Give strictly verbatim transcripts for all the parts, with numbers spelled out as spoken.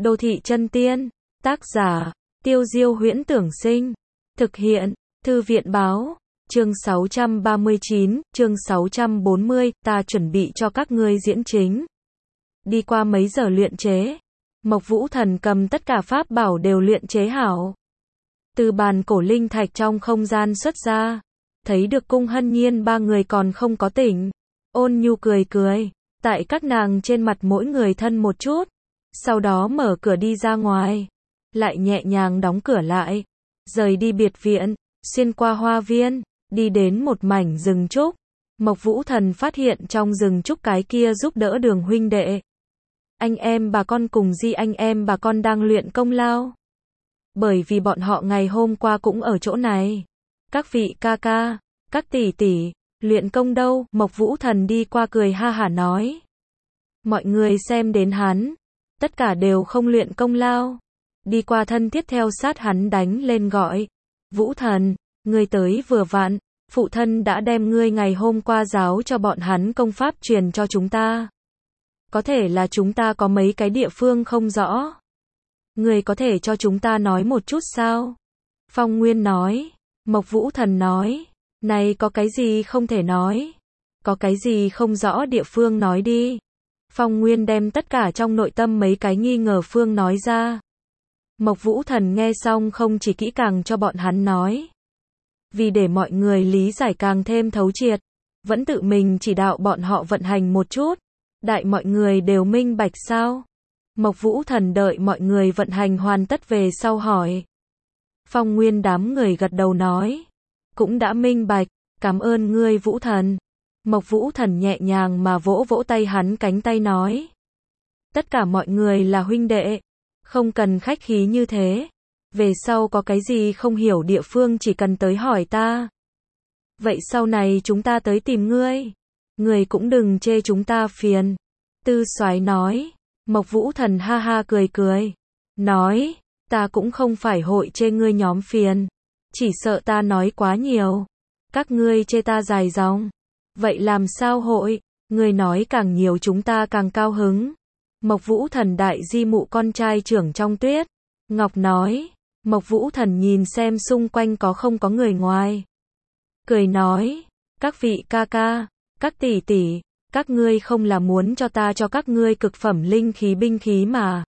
Đô thị chân tiên, tác giả, Tiêu Diêu Huyễn Tưởng Sinh, thực hiện, Thư viện Báo, chương sáu trăm ba mươi chín, chương sáu trăm bốn mươi, ta chuẩn bị cho các ngươi diễn chính. Đi qua mấy giờ luyện chế, Mộc Vũ Thần cầm tất cả pháp bảo đều luyện chế hảo. Từ bàn cổ linh thạch trong không gian xuất ra, thấy được Cung Hân Nhiên ba người còn không có tỉnh. Ôn nhu cười cười, tại các nàng trên mặt mỗi người thân một chút, sau đó mở cửa đi ra ngoài, lại nhẹ nhàng đóng cửa lại, rời đi biệt viện, xuyên qua hoa viên, đi đến một mảnh rừng trúc. Mộc Vũ Thần phát hiện trong rừng trúc cái kia giúp đỡ Đường huynh đệ, anh em bà con cùng Di anh em bà con đang luyện công lao. Bởi vì bọn họ ngày hôm qua cũng ở chỗ này. Các vị ca ca, các tỷ tỷ, luyện công đâu? Mộc Vũ Thần đi qua cười ha hả nói. Mọi người xem đến hắn, tất cả đều không luyện công lao. Đi qua thân thiết theo sát hắn đánh lên gọi. Vũ Thần, ngươi tới vừa vặn, phụ thân đã đem ngươi ngày hôm qua giáo cho bọn hắn công pháp truyền cho chúng ta. Có thể là chúng ta có mấy cái địa phương không rõ. Ngươi có thể cho chúng ta nói một chút sao? Phong Nguyên nói. Mộc Vũ Thần nói. Này có cái gì không thể nói? Có cái gì không rõ địa phương nói đi. Phong Nguyên đem tất cả trong nội tâm mấy cái nghi ngờ phương nói ra. Mộc Vũ Thần nghe xong không chỉ kỹ càng cho bọn hắn nói. Vì để mọi người lý giải càng thêm thấu triệt, vẫn tự mình chỉ đạo bọn họ vận hành một chút. Đại mọi người đều minh bạch sao? Mộc Vũ Thần đợi mọi người vận hành hoàn tất về sau hỏi. Phong Nguyên đám người gật đầu nói. Cũng đã minh bạch, cảm ơn ngươi Vũ Thần. Mộc Vũ Thần nhẹ nhàng mà vỗ vỗ tay hắn cánh tay nói. Tất cả mọi người là huynh đệ, không cần khách khí như thế. Về sau có cái gì không hiểu địa phương chỉ cần tới hỏi ta. Vậy sau này chúng ta tới tìm ngươi. Ngươi cũng đừng chê chúng ta phiền. Tư Soái nói. Mộc Vũ Thần ha ha cười cười. Nói, ta cũng không phải hội chê ngươi nhóm phiền. Chỉ sợ ta nói quá nhiều. Các ngươi chê ta dài dòng. Vậy làm sao hội, ngươi nói càng nhiều chúng ta càng cao hứng. Mộc Vũ Thần đại di mụ con trai trưởng trong tuyết. Ngọc nói. Mộc Vũ Thần nhìn xem xung quanh có không có người ngoài. Cười nói, các vị ca ca, các tỷ tỷ, các ngươi không là muốn cho ta cho các ngươi cực phẩm linh khí binh khí mà.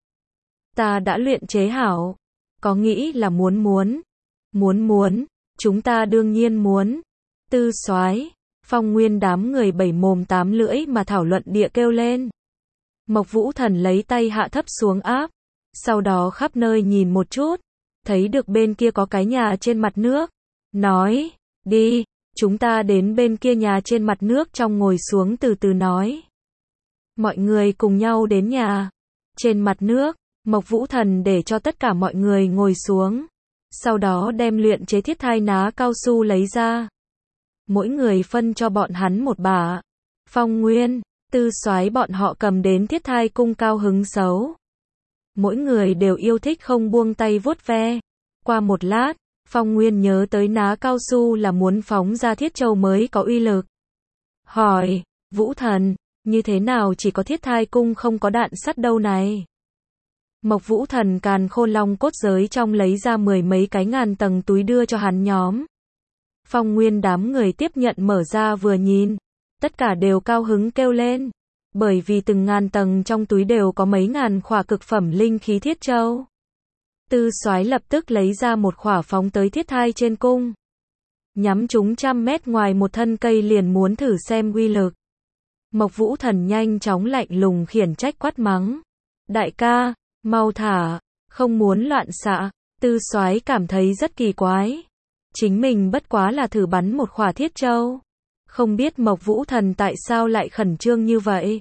Ta đã luyện chế hảo. Có nghĩ là muốn muốn. Muốn muốn, chúng ta đương nhiên muốn. Tư Soái, Phong Nguyên đám người bảy mồm tám lưỡi mà thảo luận địa kêu lên. Mộc Vũ Thần lấy tay hạ thấp xuống áp, sau đó khắp nơi nhìn một chút, thấy được bên kia có cái nhà trên mặt nước, nói, đi, chúng ta đến bên kia nhà trên mặt nước trong ngồi xuống từ từ nói. Mọi người cùng nhau đến nhà, trên mặt nước, Mộc Vũ Thần để cho tất cả mọi người ngồi xuống, sau đó đem luyện chế thiết thai ná cao su lấy ra. Mỗi người phân cho bọn hắn một bả. Phong Nguyên, Tư Soái bọn họ cầm đến thiết thai cung cao hứng xấu. Mỗi người đều yêu thích không buông tay vuốt ve. Qua một lát, Phong Nguyên nhớ tới ná cao su là muốn phóng ra thiết châu mới có uy lực. Hỏi, Vũ Thần, như thế nào chỉ có thiết thai cung không có đạn sắt đâu này? Mộc Vũ Thần càn khôn long cốt giới trong lấy ra mười mấy cái ngàn tầng túi đưa cho hắn nhóm. Phong Nguyên đám người tiếp nhận mở ra vừa nhìn, tất cả đều cao hứng kêu lên, bởi vì từng ngàn tầng trong túi đều có mấy ngàn khỏa cực phẩm linh khí thiết châu. Tư Soái lập tức lấy ra một khỏa phóng tới thiết thai trên cung, nhắm chúng trăm mét ngoài một thân cây liền muốn thử xem uy lực. Mộc Vũ Thần nhanh chóng lạnh lùng khiển trách quát mắng, đại ca, mau thả, không muốn loạn xạ. Tư Soái cảm thấy rất kỳ quái. Chính mình bất quá là thử bắn một khỏa thiết châu. Không biết Mộc Vũ Thần tại sao lại khẩn trương như vậy.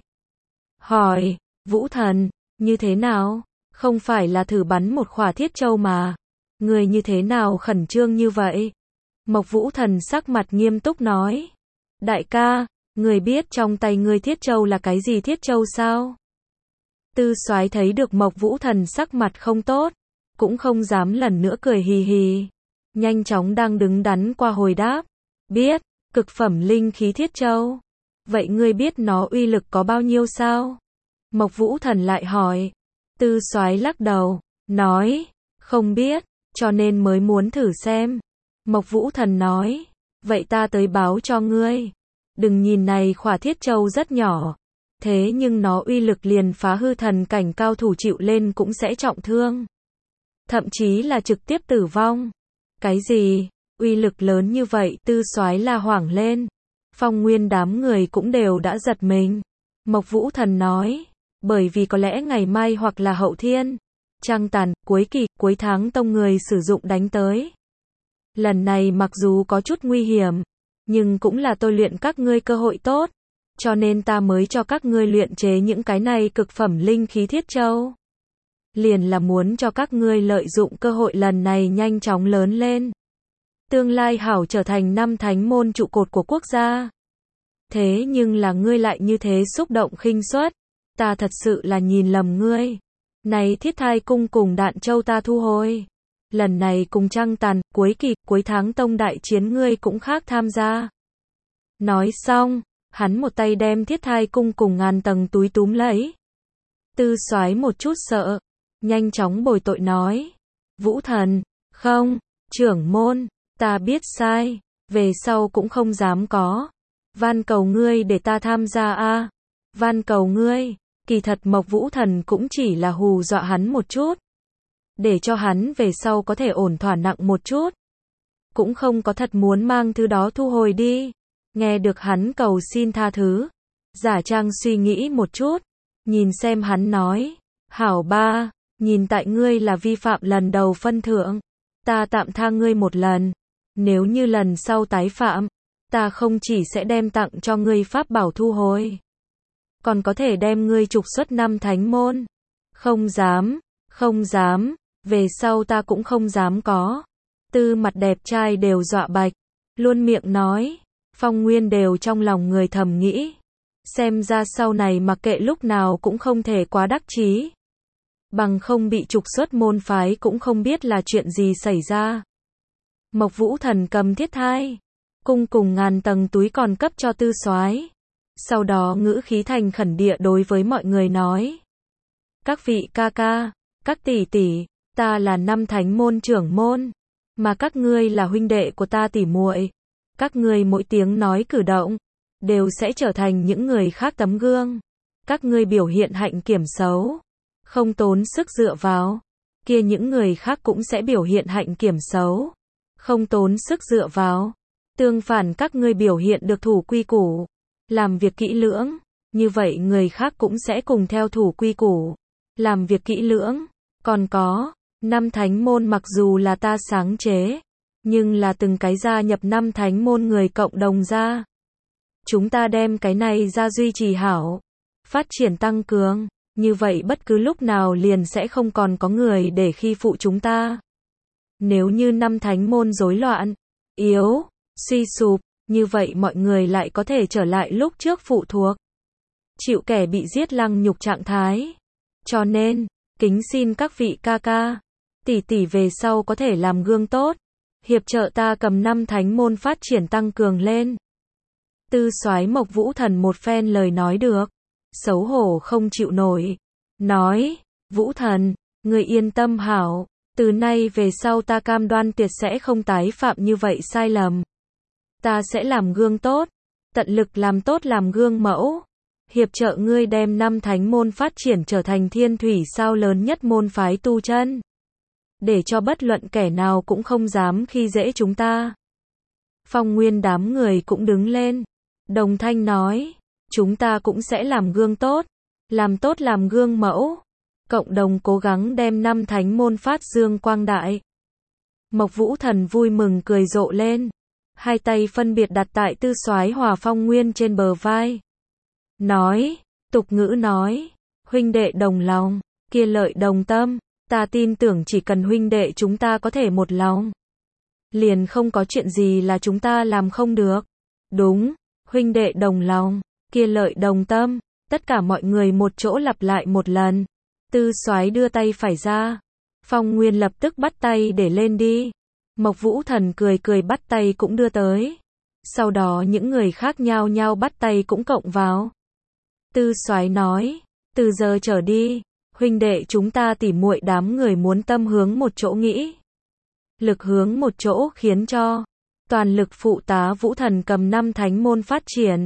Hỏi, Vũ Thần, như thế nào? Không phải là thử bắn một khỏa thiết châu mà. Người như thế nào khẩn trương như vậy? Mộc Vũ Thần sắc mặt nghiêm túc nói. Đại ca, người biết trong tay ngươi thiết châu là cái gì thiết châu sao? Tư Soái thấy được Mộc Vũ Thần sắc mặt không tốt, cũng không dám lần nữa cười hì hì. Nhanh chóng đang đứng đắn qua hồi đáp. Biết, cực phẩm linh khí thiết châu. Vậy ngươi biết nó uy lực có bao nhiêu sao? Mộc Vũ Thần lại hỏi. Tư Soái lắc đầu, nói, không biết, cho nên mới muốn thử xem. Mộc Vũ Thần nói, vậy ta tới báo cho ngươi. Đừng nhìn này khỏa thiết châu rất nhỏ, thế nhưng nó uy lực liền phá hư thần cảnh cao thủ chịu lên cũng sẽ trọng thương. Thậm chí là trực tiếp tử vong. Cái gì? Uy lực lớn như vậy? Tư Soái la hoảng lên. Phong Nguyên đám người cũng đều đã giật mình. Mộc Vũ Thần nói, bởi vì có lẽ ngày mai hoặc là hậu thiên, trăng tàn, cuối kỳ, cuối tháng tông người sử dụng đánh tới. Lần này mặc dù có chút nguy hiểm, nhưng cũng là tôi luyện các ngươi cơ hội tốt, cho nên ta mới cho các ngươi luyện chế những cái này cực phẩm linh khí thiết châu. Liền là muốn cho các ngươi lợi dụng cơ hội lần này nhanh chóng lớn lên. Tương lai hảo trở thành năm thánh môn trụ cột của quốc gia. Thế nhưng là ngươi lại như thế xúc động khinh suất, ta thật sự là nhìn lầm ngươi. Này thiết thai cung cùng đạn châu ta thu hồi. Lần này cùng trăng tàn, cuối kỳ, cuối tháng tông đại chiến ngươi cũng khác tham gia. Nói xong, hắn một tay đem thiết thai cung cùng ngàn tầng túi túm lấy. Tư Soái một chút sợ, nhanh chóng bồi tội nói. Vũ Thần, không, trưởng môn, ta biết sai, về sau cũng không dám có. Van cầu ngươi để ta tham gia a, van cầu ngươi. Kỳ thật Mộc Vũ Thần cũng chỉ là hù dọa hắn một chút, để cho hắn về sau có thể ổn thỏa nặng một chút. Cũng không có thật muốn mang thứ đó thu hồi đi. Nghe được hắn cầu xin tha thứ, giả trang suy nghĩ một chút, nhìn xem hắn nói, hảo ba, nhìn tại ngươi là vi phạm lần đầu phân thượng, ta tạm tha ngươi một lần, nếu như lần sau tái phạm, ta không chỉ sẽ đem tặng cho ngươi pháp bảo thu hồi, còn có thể đem ngươi trục xuất năm thánh môn. Không dám, không dám, về sau ta cũng không dám có. Tư mặt đẹp trai đều dọa bạch, luôn miệng nói. Phong Nguyên đều trong lòng người thầm nghĩ, xem ra sau này mặc kệ lúc nào cũng không thể quá đắc chí, bằng không bị trục xuất môn phái cũng không biết là chuyện gì xảy ra. Mộc Vũ Thần cầm thiết thai cung cùng ngàn tầng túi còn cấp cho Tư Soái, sau đó ngữ khí thành khẩn địa đối với mọi người nói, các vị ca ca, các tỷ tỷ, ta là năm thánh môn trưởng môn, mà các ngươi là huynh đệ của ta tỷ muội. Các ngươi mỗi tiếng nói cử động, đều sẽ trở thành những người khác tấm gương. Các ngươi biểu hiện hạnh kiểm xấu, không tốn sức dựa vào, kia những người khác cũng sẽ biểu hiện hạnh kiểm xấu, không tốn sức dựa vào. Tương phản các ngươi biểu hiện được thủ quy củ, làm việc kỹ lưỡng, như vậy người khác cũng sẽ cùng theo thủ quy củ, làm việc kỹ lưỡng. Còn có, năm thánh môn mặc dù là ta sáng chế, nhưng là từng cái gia nhập năm thánh môn người cộng đồng ra. Chúng ta đem cái này ra duy trì hảo, phát triển tăng cường, như vậy bất cứ lúc nào liền sẽ không còn có người để khi phụ chúng ta. Nếu như năm thánh môn rối loạn, yếu, suy sụp, như vậy mọi người lại có thể trở lại lúc trước phụ thuộc, chịu kẻ bị giết lăng nhục trạng thái. Cho nên, kính xin các vị ca ca, tỷ tỷ về sau có thể làm gương tốt, hiệp trợ ta cầm năm thánh môn phát triển tăng cường lên. Tư Soái Mộc Vũ Thần một phen lời nói được, xấu hổ không chịu nổi, nói, Vũ Thần, người yên tâm hảo, từ nay về sau ta cam đoan tuyệt sẽ không tái phạm như vậy sai lầm. Ta sẽ làm gương tốt, tận lực làm tốt làm gương mẫu, hiệp trợ ngươi đem năm thánh môn phát triển trở thành thiên thủy sao lớn nhất môn phái tu chân, để cho bất luận kẻ nào cũng không dám khi dễ chúng ta. Phong Nguyên đám người cũng đứng lên, đồng thanh nói, chúng ta cũng sẽ làm gương tốt, làm tốt làm gương mẫu, cộng đồng cố gắng đem năm thánh môn phát dương quang đại. Mộc Vũ Thần vui mừng cười rộ lên, hai tay phân biệt đặt tại Tư Soái Hòa Phong Nguyên trên bờ vai. Nói, tục ngữ nói, huynh đệ đồng lòng, kia lợi đồng tâm, ta tin tưởng chỉ cần huynh đệ chúng ta có thể một lòng, liền không có chuyện gì là chúng ta làm không được. Đúng, huynh đệ đồng lòng, kia lợi đồng tâm, tất cả mọi người một chỗ lặp lại một lần. Tư Soái đưa tay phải ra, Phong Nguyên lập tức bắt tay để lên đi. Mộc Vũ Thần cười cười bắt tay cũng đưa tới. Sau đó những người khác nhao nhao bắt tay cũng cộng vào. Tư Soái nói, từ giờ trở đi, Huynh đệ chúng ta tỉ muội đám người muốn tâm hướng một chỗ nghĩ. Lực hướng một chỗ khiến cho toàn lực phụ tá Vũ Thần cầm năm thánh môn phát triển.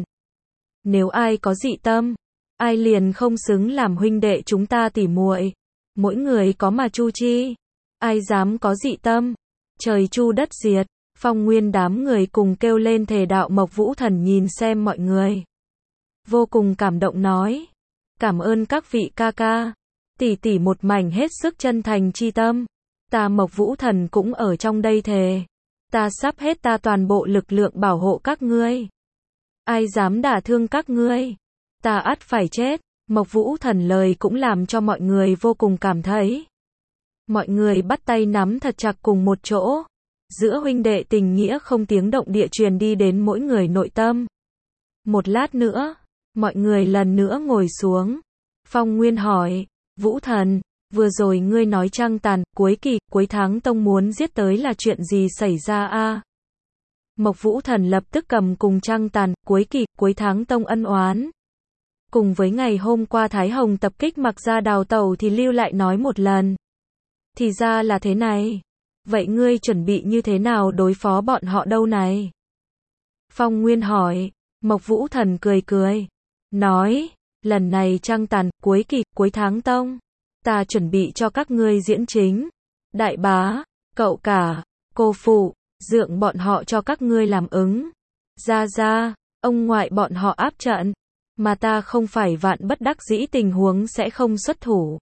Nếu ai có dị tâm, ai liền không xứng làm huynh đệ chúng ta tỉ muội. Mỗi người có mà chu chi. Ai dám có dị tâm, trời chu đất diệt. Phong Nguyên đám người cùng kêu lên thề đạo. Mộc Vũ Thần nhìn xem mọi người, vô cùng cảm động nói. Cảm ơn các vị ca ca, tỷ tỷ một mảnh hết sức chân thành chi tâm. Ta Mộc Vũ Thần cũng ở trong đây thề. Ta sắp hết ta toàn bộ lực lượng bảo hộ các ngươi. Ai dám đả thương các ngươi, ta ắt phải chết. Mộc Vũ Thần lời cũng làm cho mọi người vô cùng cảm thấy. Mọi người bắt tay nắm thật chặt cùng một chỗ. Giữa huynh đệ tình nghĩa không tiếng động địa truyền đi đến mỗi người nội tâm. Một lát nữa, mọi người lần nữa ngồi xuống. Phong Nguyên hỏi, Vũ Thần, vừa rồi ngươi nói trăng tàn, cuối kỳ, cuối tháng tông muốn giết tới là chuyện gì xảy ra a? Mộc Vũ Thần lập tức cầm cùng trăng tàn, cuối kỳ, cuối tháng tông ân oán. Cùng với ngày hôm qua Thái Hồng tập kích Mặc Gia đào tẩu thì lưu lại nói một lần. Thì ra là thế này. Vậy ngươi chuẩn bị như thế nào đối phó bọn họ đâu này? Phong Nguyên hỏi. Mộc Vũ Thần cười cười. Nói, lần này trăng tàn, cuối kỳ, cuối tháng tông. Ta chuẩn bị cho các ngươi diễn chính. Đại bá, cậu cả, cô phụ, dượng bọn họ cho các ngươi làm ứng. Ra ra, ông ngoại bọn họ áp trận. Mà ta không phải vạn bất đắc dĩ tình huống sẽ không xuất thủ.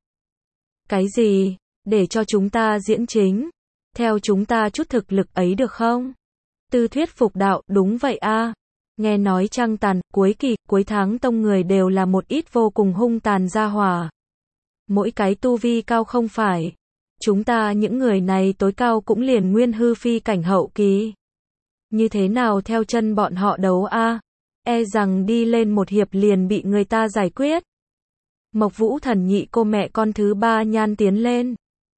Cái gì? Để cho chúng ta diễn chính. Theo chúng ta chút thực lực ấy được không? Tư thuyết phục đạo, đúng vậy a. Nghe nói trăng tàn, cuối kỳ, cuối tháng tông người đều là một ít vô cùng hung tàn gia hỏa. Mỗi cái tu vi cao không phải. Chúng ta những người này tối cao cũng liền nguyên hư phi cảnh hậu kỳ. Như thế nào theo chân bọn họ đấu a? E rằng đi lên một hiệp liền bị người ta giải quyết. Mộc Vũ Thần nhị cô mẹ con thứ ba nhan tiến lên.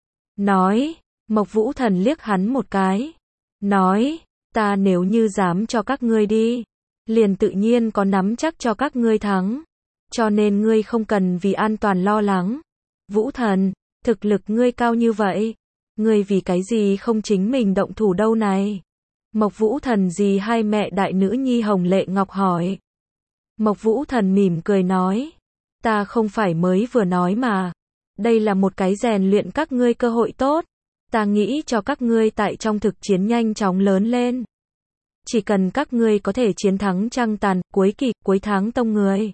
Nói, Mộc Vũ Thần liếc hắn một cái. Nói, ta nếu như dám cho các ngươi đi, liền tự nhiên có nắm chắc cho các ngươi thắng. Cho nên ngươi không cần vì an toàn lo lắng. Vũ Thần, thực lực ngươi cao như vậy. Ngươi vì cái gì không chính mình động thủ đâu này? Mộc Vũ Thần gì hai mẹ đại nữ nhi Hồng Lệ Ngọc hỏi. Mộc Vũ Thần mỉm cười nói. Ta không phải mới vừa nói mà. Đây là một cái rèn luyện các ngươi cơ hội tốt. Ta nghĩ cho các ngươi tại trong thực chiến nhanh chóng lớn lên. Chỉ cần các ngươi có thể chiến thắng trăng tàn, cuối kỳ, cuối tháng tông người.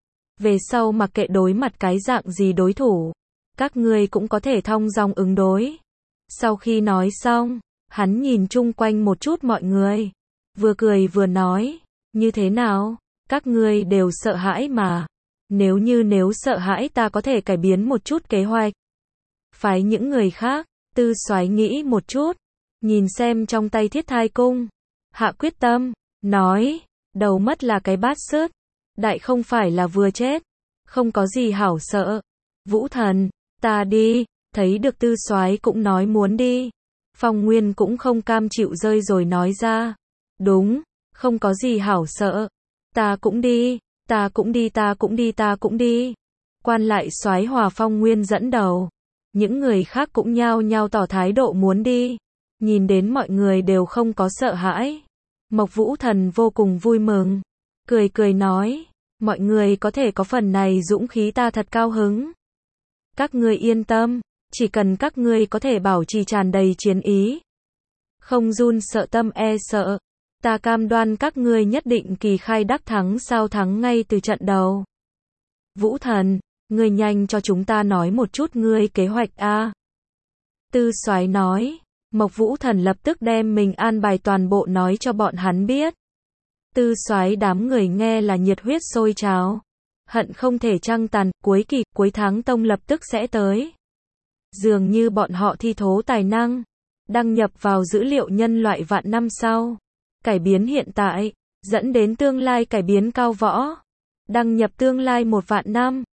Về sau mặc kệ đối mặt cái dạng gì đối thủ, các ngươi cũng có thể thong dong ứng đối. Sau khi nói xong, hắn nhìn chung quanh một chút mọi người. Vừa cười vừa nói, như thế nào? Các ngươi đều sợ hãi mà. Nếu như nếu sợ hãi ta có thể cải biến một chút kế hoạch. Phái những người khác. Tư Soái nghĩ một chút, nhìn xem trong tay Thiết Thai Cung, hạ quyết tâm, nói, đầu mất là cái bát sứt, đại không phải là vừa chết, không có gì hảo sợ. Vũ Thần, ta đi, thấy được Tư Soái cũng nói muốn đi. Phong Nguyên cũng không cam chịu rơi rồi nói ra, đúng, không có gì hảo sợ, ta cũng đi, ta cũng đi ta cũng đi ta cũng đi. Quan lại Soái Hòa Phong Nguyên dẫn đầu. Những người khác cũng nhao nhao tỏ thái độ muốn đi. Nhìn đến mọi người đều không có sợ hãi. Mộc Vũ Thần vô cùng vui mừng. Cười cười nói. Mọi người có thể có phần này dũng khí ta thật cao hứng. Các ngươi yên tâm. Chỉ cần các ngươi có thể bảo trì tràn đầy chiến ý. Không run sợ tâm e sợ. Ta cam đoan các ngươi nhất định kỳ khai đắc thắng sao thắng ngay từ trận đầu. Vũ Thần. Ngươi nhanh cho chúng ta nói một chút ngươi kế hoạch a. Tư Soái nói. Mộc Vũ Thần lập tức đem mình an bài toàn bộ nói cho bọn hắn biết. Tư Soái đám người nghe là nhiệt huyết sôi trào. Hận không thể trăng tàn, cuối kỳ, cuối tháng tông lập tức sẽ tới. Dường như bọn họ thi thố tài năng. Đăng nhập vào dữ liệu nhân loại vạn năm sau. Cải biến hiện tại. Dẫn đến tương lai cải biến cao võ. Đăng nhập tương lai một vạn năm.